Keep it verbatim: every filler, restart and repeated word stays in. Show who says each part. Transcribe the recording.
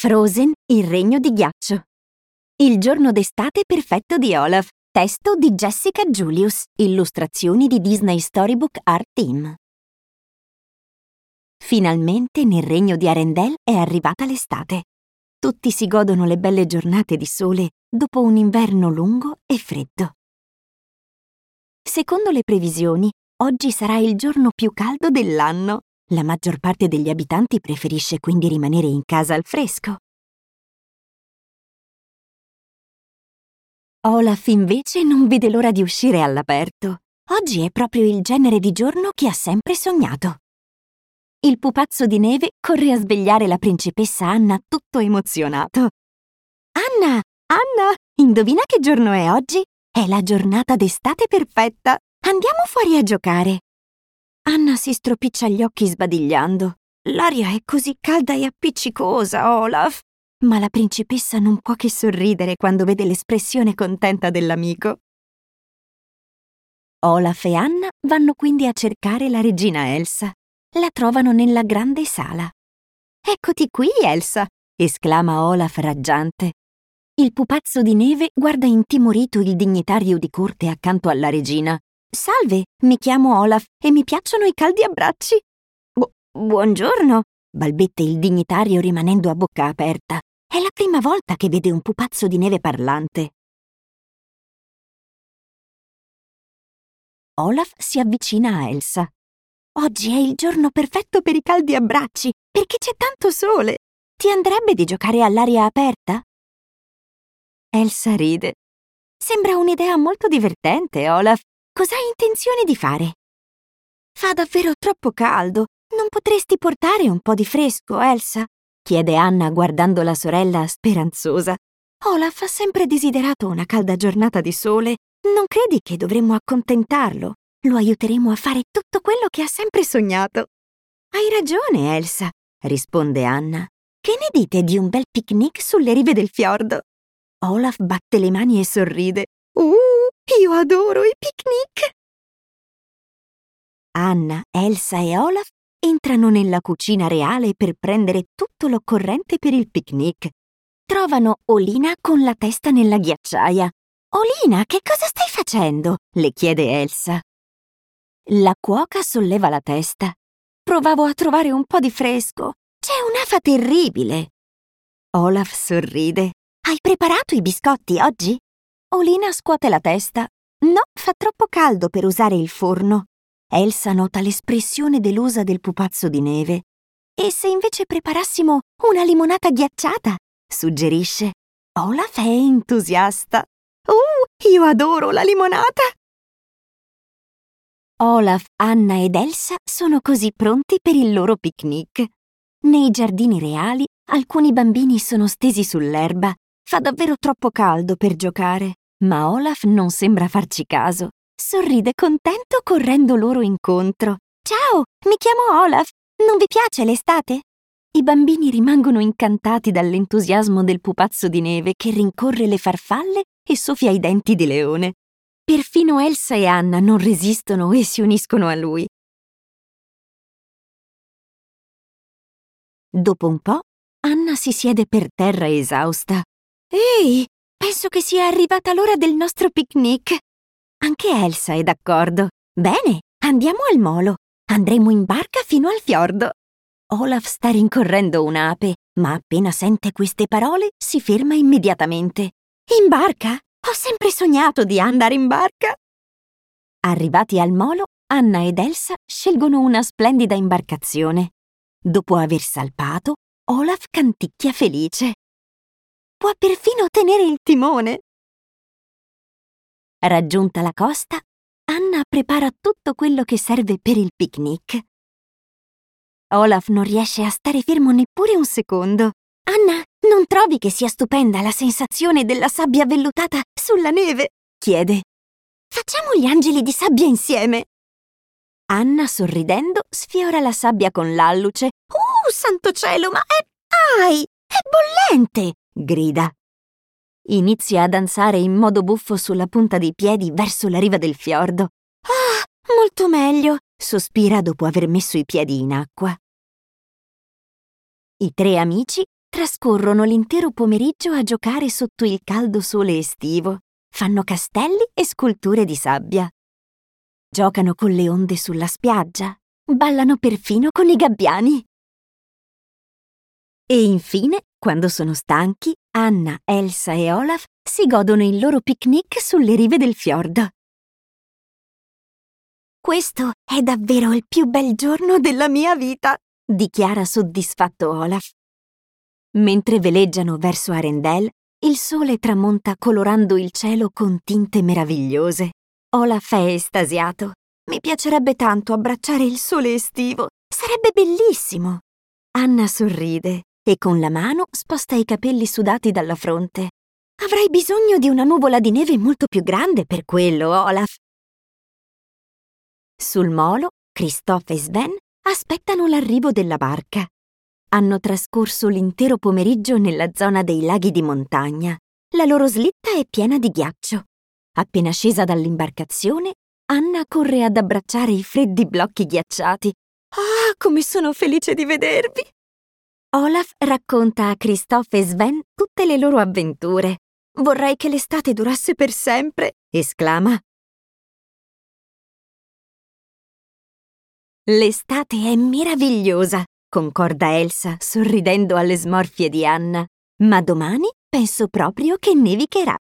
Speaker 1: Frozen, il regno di ghiaccio. Il giorno d'estate perfetto di Olaf. Testo di Jessica Julius. Illustrazioni di Disney Storybook Art Team. Finalmente nel regno di Arendelle è arrivata l'estate. Tutti si godono le belle giornate di sole dopo un inverno lungo e freddo. Secondo le previsioni, oggi sarà il giorno più caldo dell'anno. La maggior parte degli abitanti preferisce quindi rimanere in casa al fresco. Olaf invece non vede l'ora di uscire all'aperto. Oggi è proprio il genere di giorno che ha sempre sognato. Il pupazzo di neve corre a svegliare la principessa Anna tutto emozionato. Anna, Anna, indovina che giorno è oggi? È la giornata d'estate perfetta. Andiamo fuori a giocare. Anna si stropiccia gli occhi sbadigliando. L'aria è così calda e appiccicosa, Olaf. Ma la principessa non può che sorridere quando vede l'espressione contenta dell'amico. Olaf e Anna vanno quindi a cercare la regina Elsa. La trovano nella grande sala. «Eccoti qui, Elsa!» esclama Olaf raggiante. Il pupazzo di neve guarda intimorito il dignitario di corte accanto alla regina. «Salve, mi chiamo Olaf e mi piacciono i caldi abbracci!» Bu- «Buongiorno!» balbette il dignitario rimanendo a bocca aperta. È la prima volta che vede un pupazzo di neve parlante. Olaf si avvicina a Elsa. «Oggi è il giorno perfetto per i caldi abbracci, perché c'è tanto sole. Ti andrebbe di giocare all'aria aperta?» Elsa ride. «Sembra un'idea molto divertente, Olaf. Cosa hai intenzione di fare?» «Fa davvero troppo caldo. Non potresti portare un po' di fresco, Elsa?» chiede Anna guardando la sorella speranzosa. «Olaf ha sempre desiderato una calda giornata di sole. Non credi che dovremmo accontentarlo? Lo aiuteremo a fare tutto quello che ha sempre sognato». «Hai ragione, Elsa», risponde Anna. «Che ne dite di un bel picnic sulle rive del fiordo?» Olaf batte le mani e sorride. «Uh, io adoro i picnic!» Anna, Elsa e Olaf entrano nella cucina reale per prendere tutto l'occorrente per il picnic. Trovano Olina con la testa nella ghiacciaia. «Olina, che cosa stai facendo?» le chiede Elsa. La cuoca solleva la testa. «Provavo a trovare un po' di fresco. C'è un'afa terribile!» Olaf sorride. «Hai preparato i biscotti oggi?» Olina scuote la testa. «No, fa troppo caldo per usare il forno». Elsa nota l'espressione delusa del pupazzo di neve. «E se invece preparassimo una limonata ghiacciata?» suggerisce. Olaf è entusiasta. «Uh, io adoro la limonata!» Olaf, Anna ed Elsa sono così pronti per il loro picnic. Nei giardini reali alcuni bambini sono stesi sull'erba. Fa davvero troppo caldo per giocare, ma Olaf non sembra farci caso. Sorride contento correndo loro incontro. «Ciao, mi chiamo Olaf. Non vi piace l'estate?» I bambini rimangono incantati dall'entusiasmo del pupazzo di neve che rincorre le farfalle e soffia i denti di leone. Perfino Elsa e Anna non resistono e si uniscono a lui. Dopo un po', Anna si siede per terra esausta. «Ehi, penso che sia arrivata l'ora del nostro picnic!» Anche Elsa è d'accordo. «Bene, andiamo al molo. Andremo in barca fino al fiordo». Olaf sta rincorrendo un'ape, ma appena sente queste parole si ferma immediatamente. «In barca? Ho sempre sognato di andare in barca!» Arrivati al molo, Anna ed Elsa scelgono una splendida imbarcazione. Dopo aver salpato, Olaf canticchia felice. Può perfino tenere il timone. Raggiunta la costa, Anna prepara tutto quello che serve per il picnic. Olaf non riesce a stare fermo neppure un secondo. «Anna, non trovi che sia stupenda la sensazione della sabbia vellutata sulla neve?» chiede. «Facciamo gli angeli di sabbia insieme!» Anna, sorridendo, sfiora la sabbia con l'alluce. «Uh, santo cielo, ma è... Ai, è bollente!» grida. Inizia a danzare in modo buffo sulla punta dei piedi verso la riva del fiordo. «Ah, molto meglio!» sospira dopo aver messo i piedi in acqua. I tre amici trascorrono l'intero pomeriggio a giocare sotto il caldo sole estivo. Fanno castelli e sculture di sabbia. Giocano con le onde sulla spiaggia. Ballano perfino con i gabbiani. E infine, quando sono stanchi, Anna, Elsa e Olaf si godono il loro picnic sulle rive del fiordo. Questo è davvero il più bel giorno della mia vita, dichiara soddisfatto Olaf. Mentre veleggiano verso Arendelle, il sole tramonta colorando il cielo con tinte meravigliose. Olaf è estasiato. Mi piacerebbe tanto abbracciare il sole estivo. Sarebbe bellissimo. Anna sorride e con la mano sposta i capelli sudati dalla fronte. Avrai bisogno di una nuvola di neve molto più grande per quello, Olaf. Sul molo, Kristoff e Sven aspettano l'arrivo della barca. Hanno trascorso l'intero pomeriggio nella zona dei laghi di montagna. La loro slitta è piena di ghiaccio. Appena scesa dall'imbarcazione, Anna corre ad abbracciare i freddi blocchi ghiacciati. Ah, come sono felice di vedervi! Olaf racconta a Kristoff e Sven tutte le loro avventure. Vorrei che l'estate durasse per sempre, esclama. L'estate è meravigliosa, concorda Elsa, sorridendo alle smorfie di Anna. Ma domani penso proprio che nevicherà.